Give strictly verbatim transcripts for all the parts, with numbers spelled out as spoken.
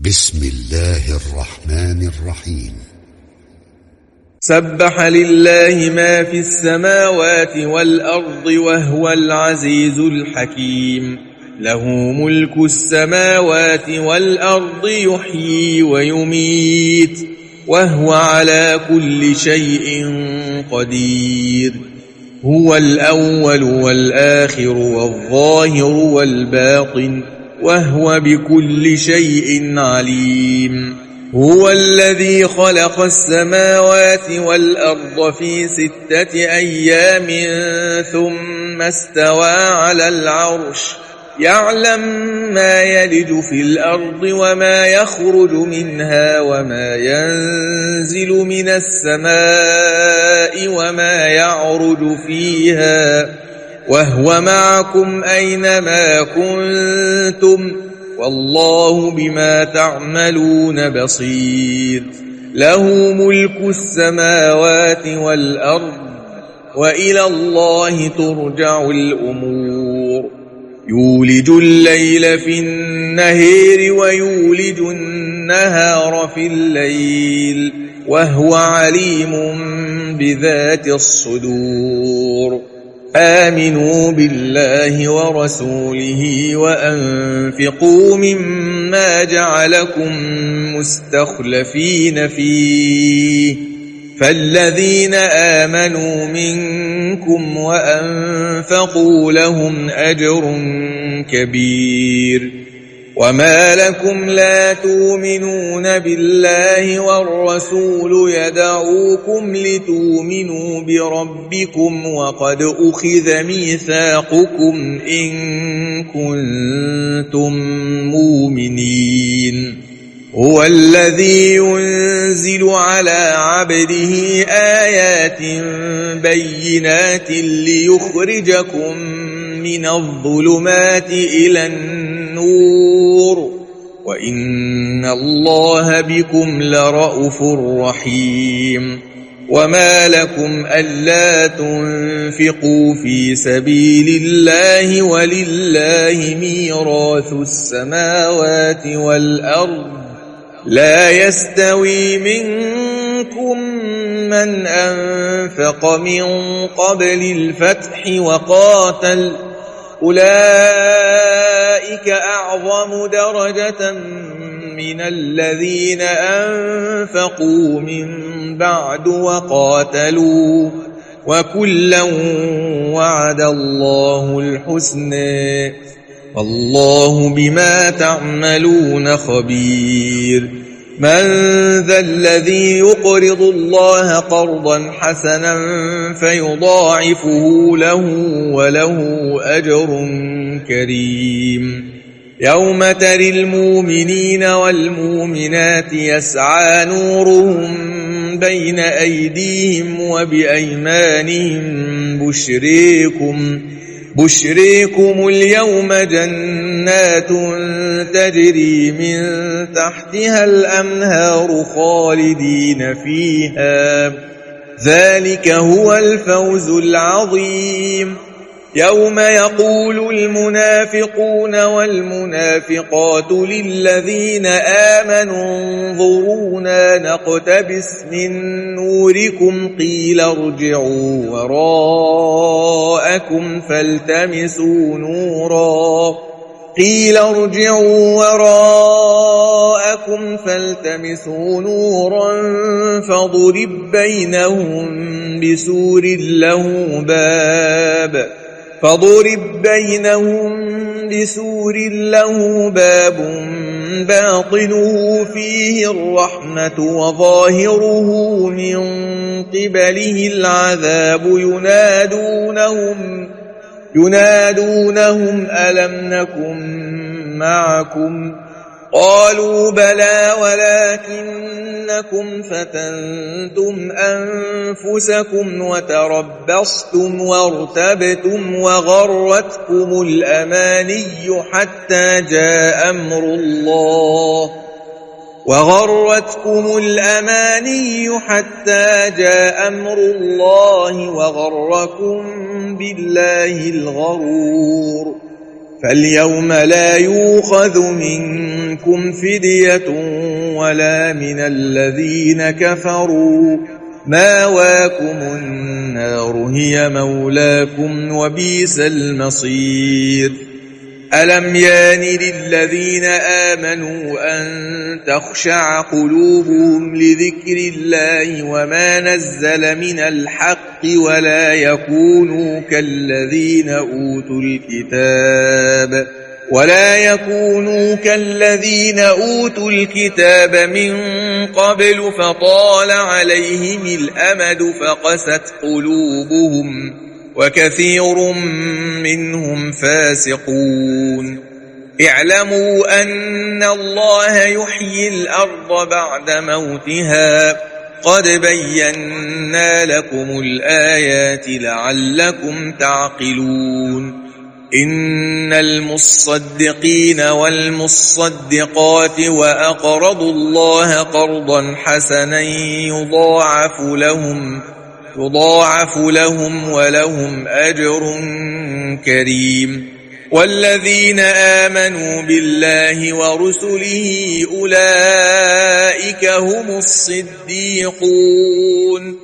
بسم الله الرحمن الرحيم. سبح لله ما في السماوات والأرض وهو العزيز الحكيم. له ملك السماوات والأرض يحيي ويميت وهو على كل شيء قدير. هو الأول والآخر والظاهر والباطن وهو بكل شيء عليم. هو الذي خلق السماوات والأرض في ستة أيام ثم استوى على العرش يعلم ما يلج في الأرض وما يخرج منها وما ينزل من السماء وما يعرج فيها وهو معكم أينما كنتم والله بما تعملون بصير. له ملك السماوات والأرض وإلى الله ترجع الأمور. يولج الليل في النهار ويولج النهار في الليل وهو عليم بذات الصدور. آمنوا بالله ورسوله وأنفقوا مما جعلكم مستخلفين فيه فالذين آمنوا منكم وأنفقوا لهم أجر كبير. وما لكم لا تؤمنون بالله والرسول يدعوكم لتؤمنوا بربكم وقد أخذ ميثاقكم إن كنتم مؤمنين. هو الذي ينزل على عبده آيات بينات ليخرجكم من الظلمات إلى النور وإن الله بكم لرءوف رحيم. وما لكم ألا تنفقوا في سبيل الله ولله ميراث السماوات والأرض لا يستوي منكم من أنفق من قبل الفتح وقاتل أولئك أعظم درجة من الذين أنفقوا من بعد وقاتلوا وكلا وعد الله الحسنى والله بما تعملون خبير. من ذا الذي يقرض الله قرضا حسنا فيضاعفه له وله أجر كريم. يوم ترى المؤمنين والمؤمنات يسعى نورهم بين أيديهم وبأيمانهم بشريكم بشريكم اليوم جنات تجري من تحتها الأنهار خالدين فيها ذلك هو الفوز العظيم. يوم يقول المنافقون والمنافقات للذين آمنوا انظرونا نقتبس من نوركم قيل ارجعوا وراءكم فالتمسوا نورا قيل ارجعوا وراءكم فالتمسوا نورا فضرب بينهم بسور له باب فضرب بينهم بسور له باب باطنه فيه الرحمة وظاهره من قبله العذاب ينادونهم ينادونهم ألم نكن معكم قالوا بلى ولكنكم فتنتم أنفسكم وتربصتم وارتبتم وغرتكم الأماني حتى جاء أمر الله وغرتكم الأماني حتى جاء أمر الله وغركم بالله الغرور. فاليوم لا يؤخذ منكم فدية ولا من الذين كفروا، ماواكم النار هي مولاكم وبئس المصير. ألم يان للذين آمنوا أن تخشع قلوبهم لذكر الله وما نزل من الحق ولا يكونوا كالذين أوتوا الكتاب ولا يكونوا كالذين أوتوا الكتاب من قبل فطال عليهم الأمد فقست قلوبهم وكثير منهم فاسقون. اعلموا أن الله يحيي الأرض بعد موتها، قد بينا لكم الآيات لعلكم تعقلون. إن المصدقين والمصدقات وأقرضوا الله قرضا حسنا يضاعف لهم يضاعف لهم ولهم أجر كريم. والذين آمنوا بالله ورسله أولئك هم الصديقون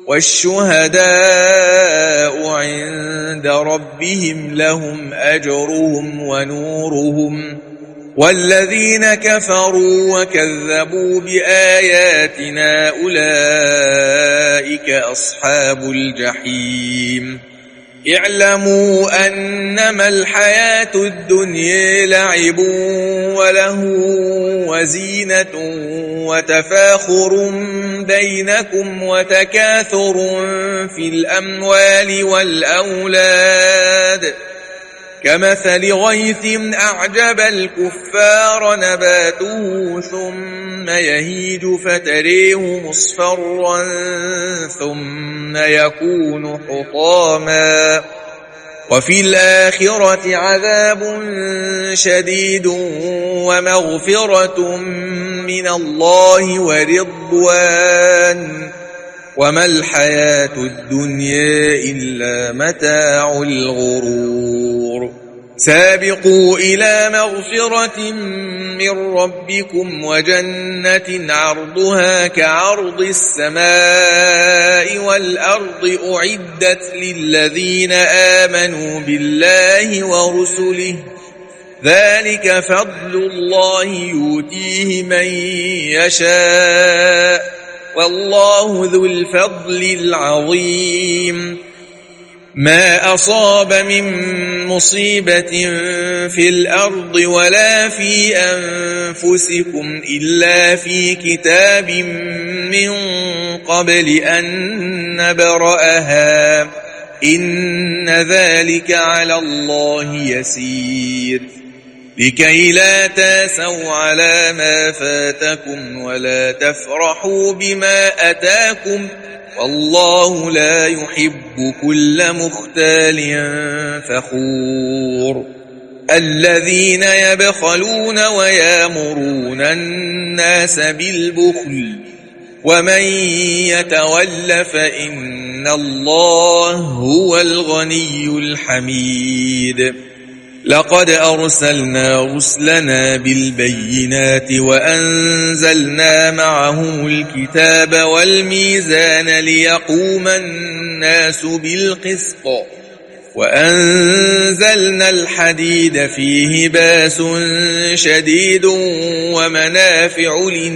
والشهداء عند ربهم لهم أجرهم ونورهم. والذين كفروا وكذبوا بآياتنا أولئك أصحاب الجحيم. اعلموا أنما الحياة الدنيا لعب وله وزينة وتفاخر بينكم وتكاثر في الأموال والأولاد كمثل غيث أعجب الكفار نباته ثم يهيج فتريه مصفرا ثم يكون حطاما وفي الآخرة عذاب شديد ومغفرة من الله ورضوان وما الحياة الدنيا إلا متاع الغرور. سابقوا إلى مغفرة من ربكم وجنة عرضها كعرض السماء والأرض أعدت للذين آمنوا بالله ورسله ذلك فضل الله يؤتيه من يشاء والله ذو الفضل العظيم. ما أصاب من مصيبة في الأرض ولا في أنفسكم إلا في كتاب من قبل أن نبرأها إن ذلك على الله يسير. لكي لا تاسوا على ما فاتكم ولا تفرحوا بما أتاكم والله لا يحب كل مختال فخور. الذين يبخلون ويامرون الناس بالبخل ومن يتول فإن الله هو الغني الحميد. لقد أرسلنا رسلنا بالبينات وأنزلنا معهم الكتاب والميزان ليقوم الناس بالقسط وأنزلنا الحديد فيه باس شديد ومنافع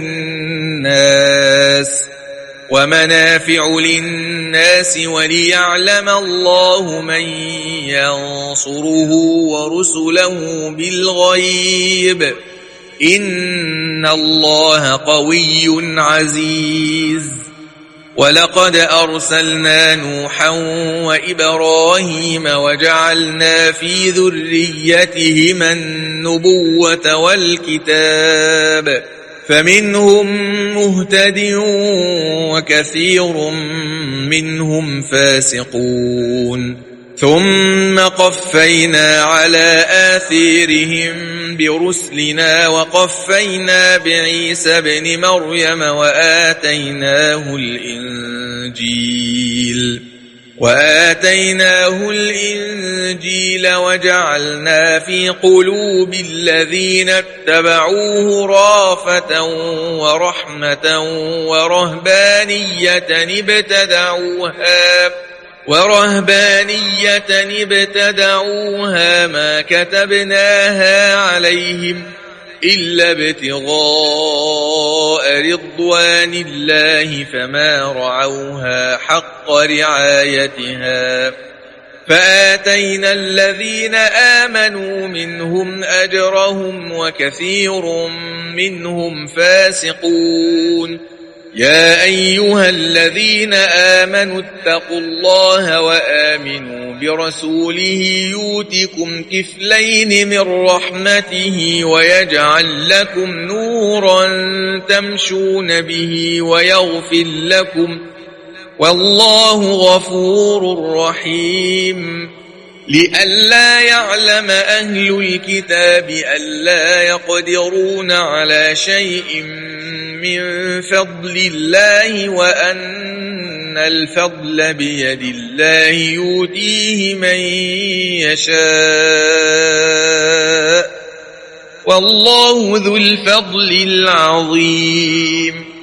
للناس ومنافع للناس وليعلم الله من ينصره ورسله بالغيب إن الله قوي عزيز. ولقد أرسلنا نوحا وإبراهيم وجعلنا في ذريتهما النبوة والكتاب فمنهم مهتد وكثير منهم فاسقون. ثم قفينا على آثارهم برسلنا وقفينا بعيسى ابن مريم وآتيناه الإنجيل وآتيناه الإنجيل وجعلنا في قلوب الذين اتبعوه رافة ورحمة ورهبانية ابتدعوها ورهبانية ابتدعوها ما كتبناها عليهم إلا ابتغاء رضوان الله فما رعوها حق رعايتها فآتينا الذين آمنوا منهم أجرهم وكثير منهم فاسقون. يا أيها الذين آمنوا اتقوا الله وآمنوا برسوله يؤتكم كفلين من رحمته ويجعل لكم نورا تمشون به ويغفر لكم والله غفور رحيم. لئلا يعلم أهل الكتاب ألا يقدرون على شيء من فضل الله وأن الفضل بيد الله يؤتيه من يشاء والله ذو الفضل العظيم.